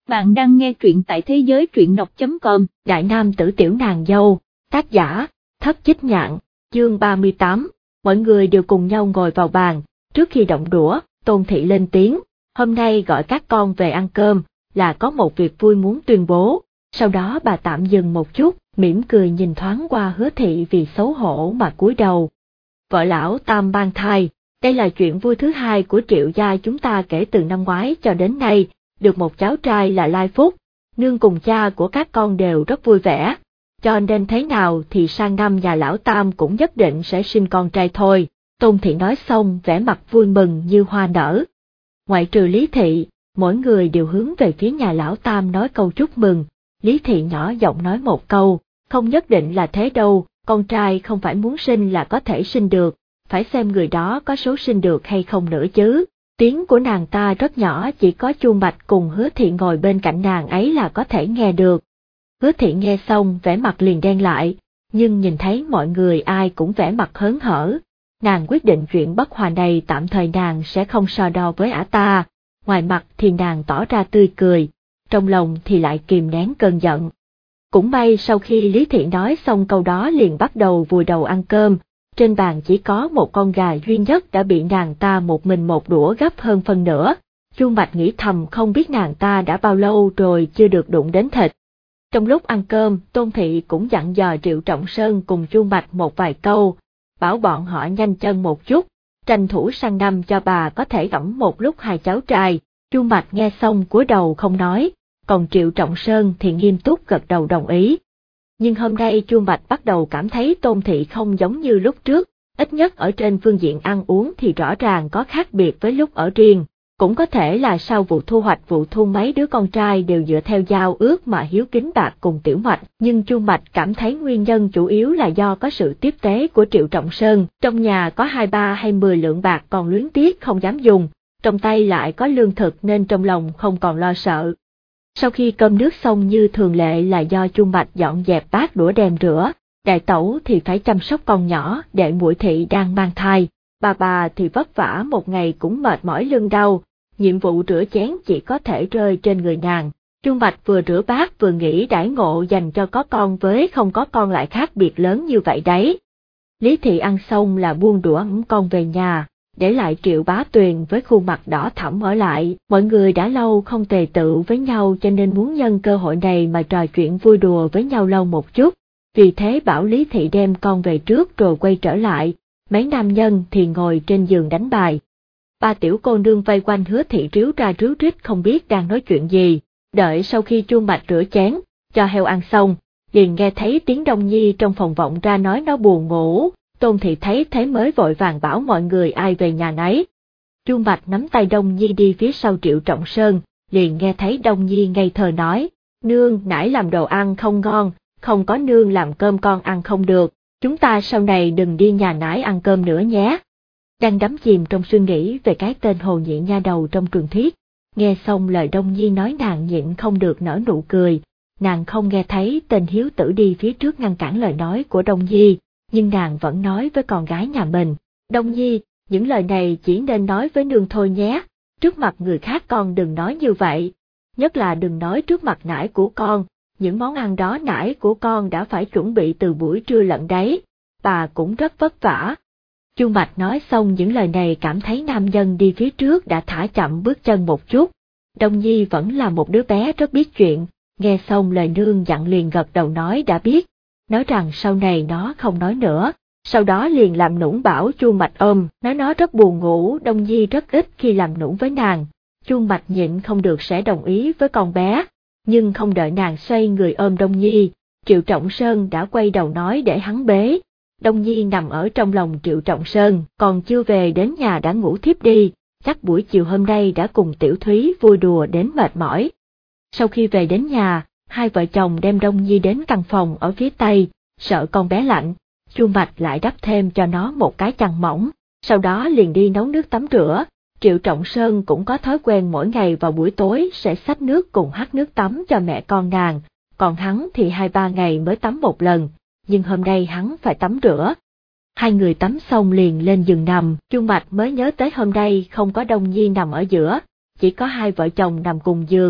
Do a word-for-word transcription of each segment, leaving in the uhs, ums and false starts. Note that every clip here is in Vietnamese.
Bạn đang nghe truyện tại thế giới truyện đọc chấm com. Đại nam tử tiểu nàng dâu, tác giả, Thất Chích Nhạn, chương ba mươi tám, mọi người đều cùng nhau ngồi vào bàn, trước khi động đũa, Tôn Thị lên tiếng, hôm nay gọi các con về ăn cơm, là có một việc vui muốn tuyên bố, sau đó bà tạm dừng một chút, mỉm cười nhìn thoáng qua Hứa Thị vì xấu hổ mà cúi đầu. Vợ lão Tam mang thai, đây là chuyện vui thứ hai của Triệu gia chúng ta kể từ năm ngoái cho đến nay. Được một cháu trai là Lai Phúc, nương cùng cha của các con đều rất vui vẻ, cho nên thế nào thì sang năm nhà lão Tam cũng nhất định sẽ sinh con trai thôi. Tôn Thị nói xong vẻ mặt vui mừng như hoa nở. Ngoại trừ Lý Thị, mỗi người đều hướng về phía nhà lão Tam nói câu chúc mừng. Lý Thị nhỏ giọng nói một câu, không nhất định là thế đâu, con trai không phải muốn sinh là có thể sinh được, phải xem người đó có số sinh được hay không nữa chứ. Tiếng của nàng ta rất nhỏ, chỉ có Chu Mạch cùng Hứa Thị ngồi bên cạnh nàng ấy là có thể nghe được. Hứa Thị nghe xong vẻ mặt liền đen lại, nhưng nhìn thấy mọi người ai cũng vẻ mặt hớn hở. Nàng quyết định chuyện bất hòa này tạm thời nàng sẽ không so đo với ả ta, ngoài mặt thì nàng tỏ ra tươi cười, trong lòng thì lại kìm nén cơn giận. Cũng may sau khi Lý Thị nói xong câu đó liền bắt đầu vùi đầu ăn cơm. Trên bàn chỉ có một con gà duy nhất đã bị nàng ta một mình một đũa gấp hơn phân nửa. Chu Mạch nghĩ thầm không biết nàng ta đã bao lâu rồi chưa được đụng đến thịt. Trong lúc ăn cơm, Tôn Thị cũng dặn dò Triệu Trọng Sơn cùng Chu Mạch một vài câu, bảo bọn họ nhanh chân một chút, tranh thủ sang năm cho bà có thể ẵm một lúc hai cháu trai. Chu Mạch nghe xong cúi đầu không nói, còn Triệu Trọng Sơn thì nghiêm túc gật đầu đồng ý. Nhưng hôm nay Chu Mạch bắt đầu cảm thấy Tôn Thị không giống như lúc trước, ít nhất ở trên phương diện ăn uống thì rõ ràng có khác biệt với lúc ở riêng, cũng có thể là sau vụ thu hoạch vụ thu mấy đứa con trai đều dựa theo giao ước mà hiếu kính bạc cùng Tiểu Mạch, nhưng Chu Mạch cảm thấy nguyên nhân chủ yếu là do có sự tiếp tế của Triệu Trọng Sơn, trong nhà có hai ba hay mười lượng bạc còn luyến tiếc không dám dùng, trong tay lại có lương thực nên trong lòng không còn lo sợ. Sau khi cơm nước xong như thường lệ là do Chu Mạch dọn dẹp bát đũa đem rửa, đại tẩu thì phải chăm sóc con nhỏ, đệ muội Thị đang mang thai, bà bà thì vất vả một ngày cũng mệt mỏi lưng đau, nhiệm vụ rửa chén chỉ có thể rơi trên người nàng. Chu Mạch vừa rửa bát vừa nghĩ đãi ngộ dành cho có con với không có con lại khác biệt lớn như vậy đấy. Lý Thị ăn xong là buông đũa ẵm con về nhà, để lại Triệu Bá Tuyền với khuôn mặt đỏ thẫm ở lại. Mọi người đã lâu không tề tựu với nhau cho nên muốn nhân cơ hội này mà trò chuyện vui đùa với nhau lâu một chút, vì thế bảo Lý Thị đem con về trước rồi quay trở lại, mấy nam nhân thì ngồi trên giường đánh bài. Ba tiểu cô nương vây quanh Hứa Thị ríu ra ríu rít không biết đang nói chuyện gì, đợi sau khi Chu Mạch rửa chén, cho heo ăn xong, liền nghe thấy tiếng Đông Nhi trong phòng vọng ra nói nó buồn ngủ. Tôn Thị thấy thế mới vội vàng bảo mọi người ai về nhà nấy. Chu Mạch nắm tay Đông Nhi đi phía sau Triệu Trọng Sơn, liền nghe thấy Đông Nhi ngây thơ nói, nương nãy làm đồ ăn không ngon, không có nương làm cơm con ăn không được, chúng ta sau này đừng đi nhà nãy ăn cơm nữa nhé. Đang đắm chìm trong suy nghĩ về cái tên hồ nhị nha đầu trong truyền thuyết, nghe xong lời Đông Nhi nói nàng nhịn không được nở nụ cười, nàng không nghe thấy tên hiếu tử đi phía trước ngăn cản lời nói của Đông Nhi. Nhưng nàng vẫn nói với con gái nhà mình, Đông Nhi, những lời này chỉ nên nói với nương thôi nhé, trước mặt người khác con đừng nói như vậy, nhất là đừng nói trước mặt nải của con, những món ăn đó nải của con đã phải chuẩn bị từ buổi trưa lận đấy, bà cũng rất vất vả. Chu Mạch nói xong những lời này cảm thấy nam nhân đi phía trước đã thả chậm bước chân một chút, Đông Nhi vẫn là một đứa bé rất biết chuyện, nghe xong lời nương dặn liền gật đầu nói đã biết. Nói rằng sau này nó không nói nữa, sau đó liền làm nũng bảo Chu Mạch ôm, nói nó rất buồn ngủ, Đông Nhi rất ít khi làm nũng với nàng. Chu Mạch nhịn không được sẽ đồng ý với con bé, nhưng không đợi nàng xoay người ôm Đông Nhi, Triệu Trọng Sơn đã quay đầu nói để hắn bế. Đông Nhi nằm ở trong lòng Triệu Trọng Sơn, còn chưa về đến nhà đã ngủ thiếp đi, chắc buổi chiều hôm nay đã cùng Tiểu Thúy vui đùa đến mệt mỏi. Sau khi về đến nhà, hai vợ chồng đem Đông Nhi đến căn phòng ở phía tây, sợ con bé lạnh, Chu Mạch lại đắp thêm cho nó một cái chăn mỏng, sau đó liền đi nấu nước tắm rửa. Triệu Trọng Sơn cũng có thói quen mỗi ngày vào buổi tối sẽ xách nước cùng hắt nước tắm cho mẹ con nàng, còn hắn thì hai ba ngày mới tắm một lần, nhưng hôm nay hắn phải tắm rửa. Hai người tắm xong liền lên giường nằm, Chu Mạch mới nhớ tới hôm nay không có Đông Nhi nằm ở giữa, chỉ có hai vợ chồng nằm cùng giường,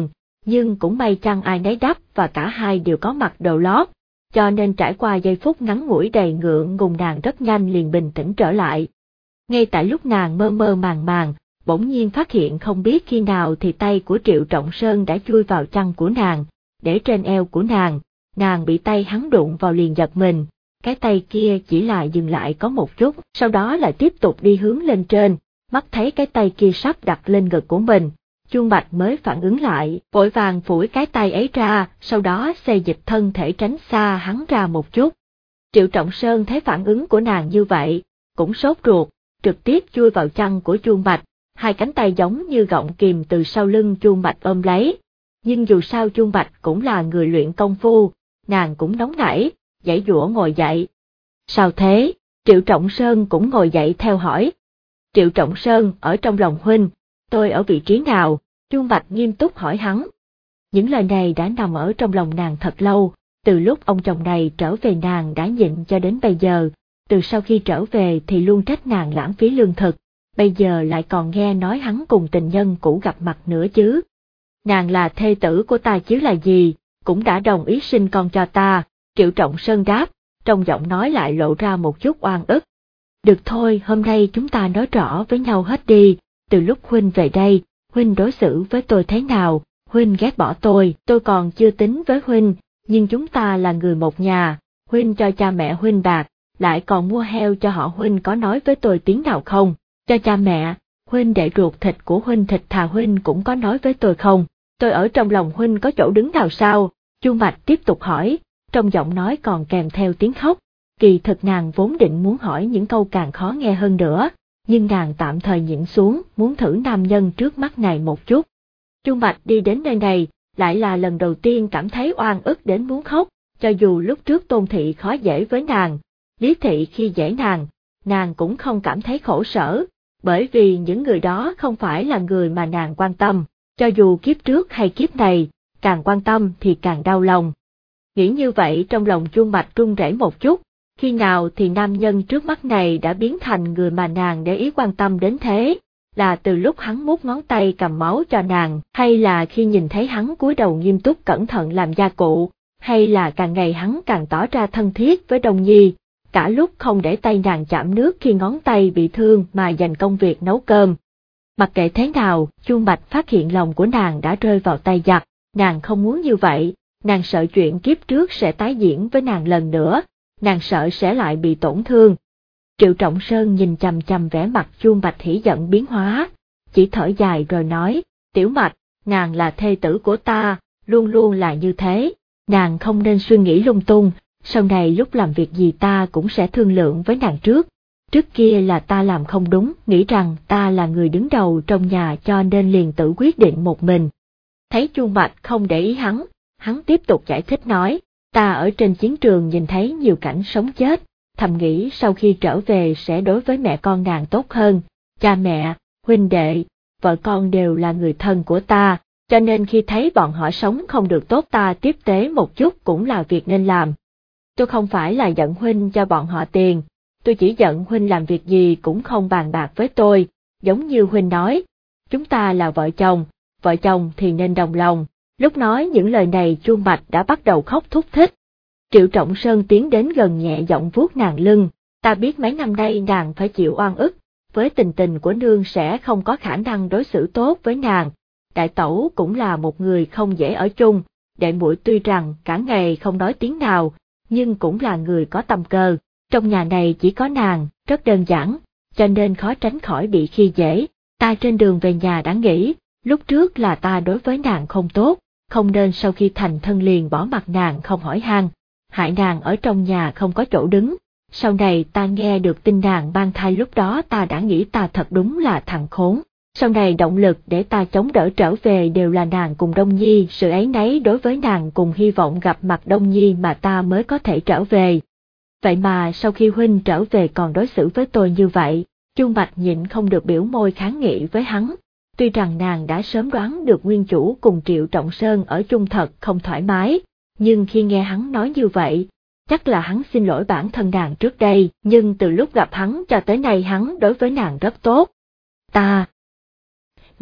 nhưng cũng may chăng ai nấy đắp và cả hai đều có mặc đồ lót, cho nên trải qua giây phút ngắn ngủi đầy ngượng ngùng nàng rất nhanh liền bình tĩnh trở lại. Ngay tại lúc nàng mơ mơ màng màng, bỗng nhiên phát hiện không biết khi nào thì tay của Triệu Trọng Sơn đã chui vào chăn của nàng, để trên eo của nàng, nàng bị tay hắn đụng vào liền giật mình, cái tay kia chỉ là dừng lại có một chút, sau đó lại tiếp tục đi hướng lên trên, mắt thấy cái tay kia sắp đặt lên ngực của mình. Chuông Bạch mới phản ứng lại, vội vàng phủi cái tay ấy ra, sau đó xê dịch thân thể tránh xa hắn ra một chút. Triệu Trọng Sơn thấy phản ứng của nàng như vậy, cũng sốt ruột, trực tiếp chui vào chăn của Chuông Bạch, hai cánh tay giống như gọng kìm từ sau lưng Chuông Bạch ôm lấy. Nhưng dù sao Chuông Bạch cũng là người luyện công phu, nàng cũng nóng nảy, giãy giụa ngồi dậy. Sao thế? Triệu Trọng Sơn cũng ngồi dậy theo hỏi. Triệu Trọng Sơn, ở trong lòng huynh, tôi ở vị trí nào? Chuông Bạch nghiêm túc hỏi hắn. Những lời này đã nằm ở trong lòng nàng thật lâu, từ lúc ông chồng này trở về nàng đã nhịn cho đến bây giờ, từ sau khi trở về thì luôn trách nàng lãng phí lương thực, bây giờ lại còn nghe nói hắn cùng tình nhân cũ gặp mặt nữa chứ. Nàng là thê tử của ta chứ là gì, cũng đã đồng ý sinh con cho ta, Triệu Trọng Sơn đáp, trong giọng nói lại lộ ra một chút oan ức. Được thôi, hôm nay chúng ta nói rõ với nhau hết đi, từ lúc huynh về đây, huynh đối xử với tôi thế nào, huynh ghét bỏ tôi, tôi còn chưa tính với huynh, nhưng chúng ta là người một nhà, huynh cho cha mẹ huynh bạc, lại còn mua heo cho họ, huynh có nói với tôi tiếng nào không? Cho cha mẹ, huynh để ruột thịt của huynh thịt thà, huynh cũng có nói với tôi không? Tôi ở trong lòng huynh có chỗ đứng nào sao? Chuông Bạch tiếp tục hỏi, trong giọng nói còn kèm theo tiếng khóc. Kỳ thực nàng vốn định muốn hỏi những câu càng khó nghe hơn nữa, nhưng nàng tạm thời nhịn xuống, muốn thử nam nhân trước mắt này một chút. Chuông Bạch đi đến nơi này, lại là lần đầu tiên cảm thấy oan ức đến muốn khóc, cho dù lúc trước Tôn Thị khó dễ với nàng, Lý Thị khi dễ nàng, nàng cũng không cảm thấy khổ sở, bởi vì những người đó không phải là người mà nàng quan tâm, cho dù kiếp trước hay kiếp này, càng quan tâm thì càng đau lòng. Nghĩ như vậy trong lòng Chuông Bạch run rẩy một chút, khi nào thì nam nhân trước mắt này đã biến thành người mà nàng để ý quan tâm đến thế, là từ lúc hắn mút ngón tay cầm máu cho nàng, hay là khi nhìn thấy hắn cúi đầu nghiêm túc cẩn thận làm gia cụ, hay là càng ngày hắn càng tỏ ra thân thiết với Đông Nhi, cả lúc không để tay nàng chạm nước khi ngón tay bị thương mà dành công việc nấu cơm. Mặc kệ thế nào, Chuông Bạch phát hiện lòng của nàng đã rơi vào tay giặc, nàng không muốn như vậy, nàng sợ chuyện kiếp trước sẽ tái diễn với nàng lần nữa, nàng sợ sẽ lại bị tổn thương. Triệu Trọng Sơn nhìn chằm chằm vẻ mặt Chuông Bạch hỉ giận biến hóa, chỉ thở dài rồi nói, Tiểu Mạch, nàng là thê tử của ta, luôn luôn là như thế, nàng không nên suy nghĩ lung tung, sau này lúc làm việc gì ta cũng sẽ thương lượng với nàng trước. Trước kia là ta làm không đúng, nghĩ rằng ta là người đứng đầu trong nhà cho nên liền tự quyết định một mình. Thấy Chuông Bạch không để ý hắn, hắn tiếp tục giải thích nói, ta ở trên chiến trường nhìn thấy nhiều cảnh sống chết, thầm nghĩ sau khi trở về sẽ đối với mẹ con nàng tốt hơn, cha mẹ, huynh đệ, vợ con đều là người thân của ta, cho nên khi thấy bọn họ sống không được tốt ta tiếp tế một chút cũng là việc nên làm. Tôi không phải là giận huynh cho bọn họ tiền, tôi chỉ giận huynh làm việc gì cũng không bàn bạc với tôi, giống như huynh nói, chúng ta là vợ chồng, vợ chồng thì nên đồng lòng. Lúc nói những lời này Chuông Bạch đã bắt đầu khóc thúc thích. Triệu Trọng Sơn tiến đến gần nhẹ giọng vuốt nàng lưng, ta biết mấy năm nay nàng phải chịu oan ức, với tình tình của nương sẽ không có khả năng đối xử tốt với nàng. Đại tẩu cũng là một người không dễ ở chung, đệ muội tuy rằng cả ngày không nói tiếng nào, nhưng cũng là người có tâm cơ, trong nhà này chỉ có nàng, rất đơn giản, cho nên khó tránh khỏi bị khi dễ. Ta trên đường về nhà đã nghĩ, lúc trước là ta đối với nàng không tốt, không nên sau khi thành thân liền bỏ mặt nàng không hỏi han, hại nàng ở trong nhà không có chỗ đứng. Sau này ta nghe được tin nàng mang thai, lúc đó ta đã nghĩ ta thật đúng là thằng khốn. Sau này động lực để ta chống đỡ trở về đều là nàng cùng Đông Nhi, sự áy náy đối với nàng cùng hy vọng gặp mặt Đông Nhi mà ta mới có thể trở về. Vậy mà sau khi huynh trở về còn đối xử với tôi như vậy, Chuông Bạch nhịn không được biểu môi kháng nghị với hắn. Tuy rằng nàng đã sớm đoán được nguyên chủ cùng Triệu Trọng Sơn ở chung thật không thoải mái, nhưng khi nghe hắn nói như vậy, chắc là hắn xin lỗi bản thân nàng trước đây, nhưng từ lúc gặp hắn cho tới nay hắn đối với nàng rất tốt. Ta...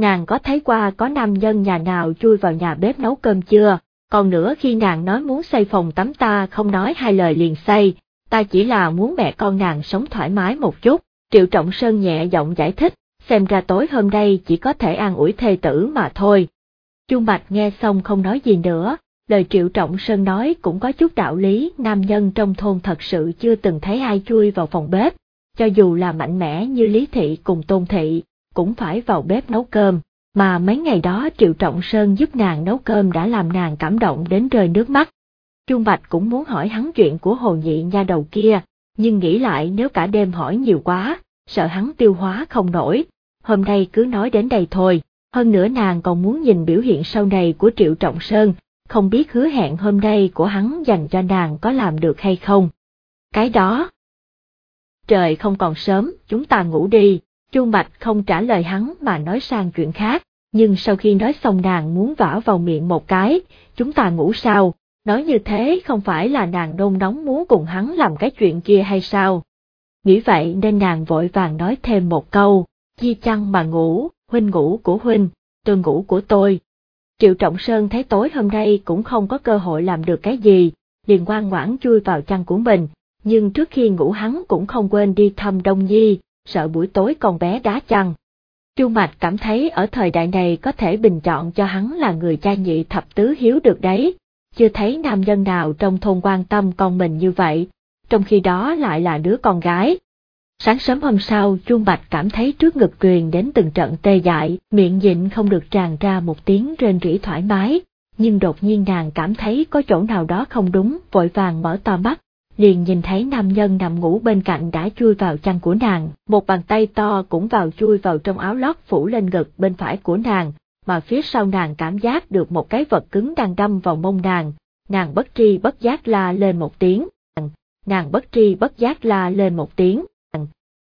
Nàng có thấy qua có nam nhân nhà nào chui vào nhà bếp nấu cơm chưa? Còn nữa khi nàng nói muốn xây phòng tắm ta không nói hai lời liền xây, ta chỉ là muốn mẹ con nàng sống thoải mái một chút. Triệu Trọng Sơn nhẹ giọng giải thích, xem ra tối hôm nay chỉ có thể an ủi thê tử mà thôi. Chu Bạch nghe xong không nói gì nữa, lời Triệu Trọng Sơn nói cũng có chút đạo lý, nam nhân trong thôn thật sự chưa từng thấy ai chui vào phòng bếp, cho dù là mạnh mẽ như Lý Thị cùng Tôn Thị, cũng phải vào bếp nấu cơm, mà mấy ngày đó Triệu Trọng Sơn giúp nàng nấu cơm đã làm nàng cảm động đến rơi nước mắt. Chu Bạch cũng muốn hỏi hắn chuyện của Hồ Nhị nha đầu kia, nhưng nghĩ lại nếu cả đêm hỏi nhiều quá, sợ hắn tiêu hóa không nổi, hôm nay cứ nói đến đây thôi, hơn nữa nàng còn muốn nhìn biểu hiện sau này của Triệu Trọng Sơn, không biết hứa hẹn hôm nay của hắn dành cho nàng có làm được hay không. Cái đó. Trời không còn sớm, chúng ta ngủ đi, Chu Bạch không trả lời hắn mà nói sang chuyện khác, nhưng sau khi nói xong nàng muốn vả vào miệng một cái, chúng ta ngủ sao, nói như thế không phải là nàng nôn nóng muốn cùng hắn làm cái chuyện kia hay sao? Nghĩ vậy nên nàng vội vàng nói thêm một câu, chi chăng mà ngủ, huynh ngủ của huynh, tôi ngủ của tôi. Triệu Trọng Sơn thấy tối hôm nay cũng không có cơ hội làm được cái gì, liền ngoan ngoãn chui vào chăn của mình, nhưng trước khi ngủ hắn cũng không quên đi thăm Đông Nhi, sợ buổi tối con bé đá chăn. Chu Mạch cảm thấy ở thời đại này có thể bình chọn cho hắn là người cha nhị thập tứ hiếu được đấy, chưa thấy nam nhân nào trong thôn quan tâm con mình như vậy, trong khi đó lại là đứa con gái. Sáng sớm hôm sau, Chu Bạch cảm thấy trước ngực truyền đến từng trận tê dại, miệng nhịn không được tràn ra một tiếng rên rỉ thoải mái, nhưng đột nhiên nàng cảm thấy có chỗ nào đó không đúng, vội vàng mở to mắt, liền nhìn thấy nam nhân nằm ngủ bên cạnh đã chui vào chăn của nàng, một bàn tay to cũng vào chui vào trong áo lót phủ lên ngực bên phải của nàng, mà phía sau nàng cảm giác được một cái vật cứng đang đâm vào mông nàng, nàng bất tri bất giác la lên một tiếng, nàng bất tri bất giác la lên một tiếng.